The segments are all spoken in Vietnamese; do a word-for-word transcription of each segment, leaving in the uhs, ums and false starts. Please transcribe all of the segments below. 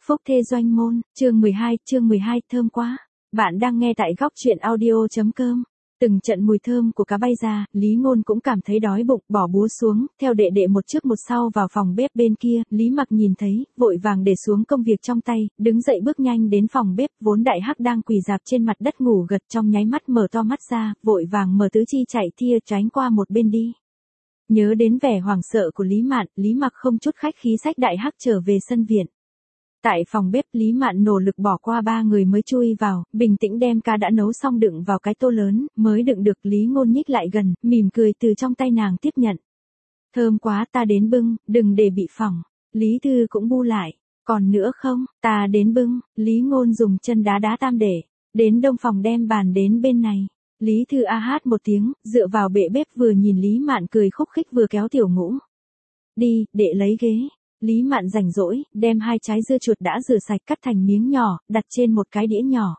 Phúc Thê Doanh Môn, chương mười hai, chương mười hai, thơm quá. Bạn đang nghe tại góc truyện audio.com. Từng trận mùi thơm của cá bay ra, Lý Ngôn cũng cảm thấy đói bụng, bỏ búa xuống, theo đệ đệ một trước một sau vào phòng bếp bên kia. Lý Mặc nhìn thấy, vội vàng để xuống công việc trong tay, đứng dậy bước nhanh đến phòng bếp. Vốn Đại Hắc đang quỳ rạp trên mặt đất ngủ gật, trong nháy mắt mở to mắt ra, vội vàng mở tứ chi chạy thia tránh qua một bên đi. Nhớ đến vẻ hoảng sợ của Lý Mạn, Lý Mặc không chút khách khí xách Đại Hắc trở về sân viện. Tại phòng bếp, Lý Mạn nỗ lực bỏ qua ba người mới chui vào, bình tĩnh đem cá đã nấu xong đựng vào cái tô lớn, mới đựng được. Lý Ngôn nhích lại gần, mỉm cười từ trong tay nàng tiếp nhận. Thơm quá, ta đến bưng, đừng để bị phỏng. Lý Thư cũng bu lại. Còn nữa không, ta đến bưng. Lý Ngôn dùng chân đá đá tam để. Đến đông phòng đem bàn đến bên này. Lý Thư a hát một tiếng, dựa vào bệ bếp vừa nhìn Lý Mạn cười khúc khích vừa kéo Tiểu Ngũ. Đi, đệ lấy ghế. Lý Mạn rảnh rỗi, đem hai trái dưa chuột đã rửa sạch cắt thành miếng nhỏ, đặt trên một cái đĩa nhỏ.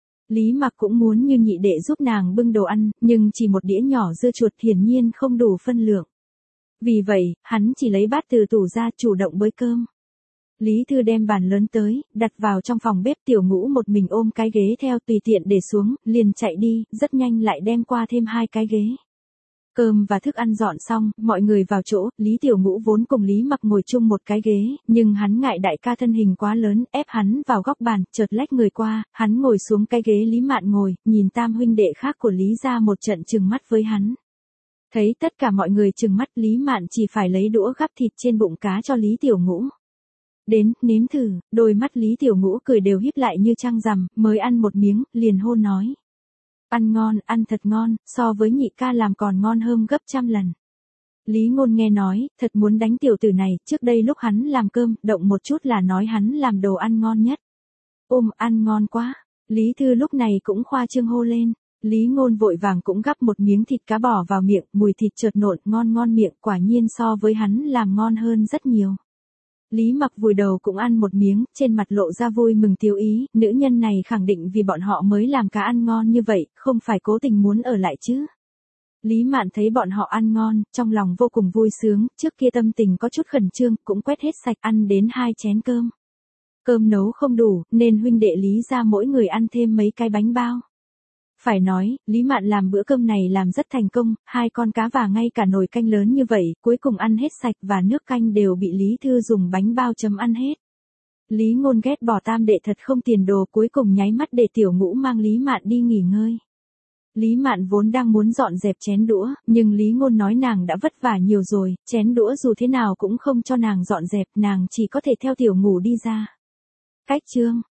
Lý Mặc cũng muốn như nhị đệ giúp nàng bưng đồ ăn, nhưng chỉ một đĩa nhỏ dưa chuột hiển nhiên không đủ phân lượng. Vì vậy, hắn chỉ lấy bát từ tủ ra chủ động bới cơm. Lý Thư đem bàn lớn tới, đặt vào trong phòng bếp. Tiểu Ngũ một mình ôm cái ghế theo tùy tiện để xuống, liền chạy đi, rất nhanh lại đem qua thêm hai cái ghế. Cơm và thức ăn dọn xong, mọi người vào chỗ. Lý Tiểu Ngũ vốn cùng Lý Mặc ngồi chung một cái ghế, nhưng hắn ngại đại ca thân hình quá lớn, ép hắn vào góc bàn, chợt lách người qua, hắn ngồi xuống cái ghế Lý Mạn ngồi, nhìn tam huynh đệ khác của Lý gia một trận trừng mắt với hắn. Thấy tất cả mọi người trừng mắt, Lý Mạn chỉ phải lấy đũa gắp thịt trên bụng cá cho Lý Tiểu Ngũ. Đến, nếm thử. Đôi mắt Lý Tiểu Ngũ cười đều híp lại như trăng rằm, mới ăn một miếng, liền hô nói. Ăn ngon, ăn thật ngon, so với nhị ca làm còn ngon hơn gấp trăm lần. Lý Ngôn nghe nói, thật muốn đánh tiểu tử này. Trước đây lúc hắn làm cơm, động một chút là nói hắn làm đồ ăn ngon nhất. Ôm, ăn ngon quá. Lý Thư lúc này cũng khoa trương hô lên. Lý Ngôn vội vàng cũng gắp một miếng thịt cá bỏ vào miệng, mùi thịt chợt nộn, ngon ngon miệng, quả nhiên so với hắn làm ngon hơn rất nhiều. Lý Mặc vùi đầu cũng ăn một miếng, trên mặt lộ ra vui mừng tiêu ý, nữ nhân này khẳng định vì bọn họ mới làm cá ăn ngon như vậy, không phải cố tình muốn ở lại chứ. Lý Mạn thấy bọn họ ăn ngon, trong lòng vô cùng vui sướng, trước kia tâm tình có chút khẩn trương, cũng quét hết sạch, ăn đến hai chén cơm. Cơm nấu không đủ, nên huynh đệ Lý ra mỗi người ăn thêm mấy cái bánh bao. Phải nói, Lý Mạn làm bữa cơm này làm rất thành công, hai con cá và ngay cả nồi canh lớn như vậy, cuối cùng ăn hết sạch và nước canh đều bị Lý Thư dùng bánh bao chấm ăn hết. Lý Ngôn ghét bỏ tam đệ thật không tiền đồ, cuối cùng nháy mắt để Tiểu Ngũ mang Lý Mạn đi nghỉ ngơi. Lý Mạn vốn đang muốn dọn dẹp chén đũa, nhưng Lý Ngôn nói nàng đã vất vả nhiều rồi, chén đũa dù thế nào cũng không cho nàng dọn dẹp, nàng chỉ có thể theo Tiểu Ngũ đi ra. Cách chương,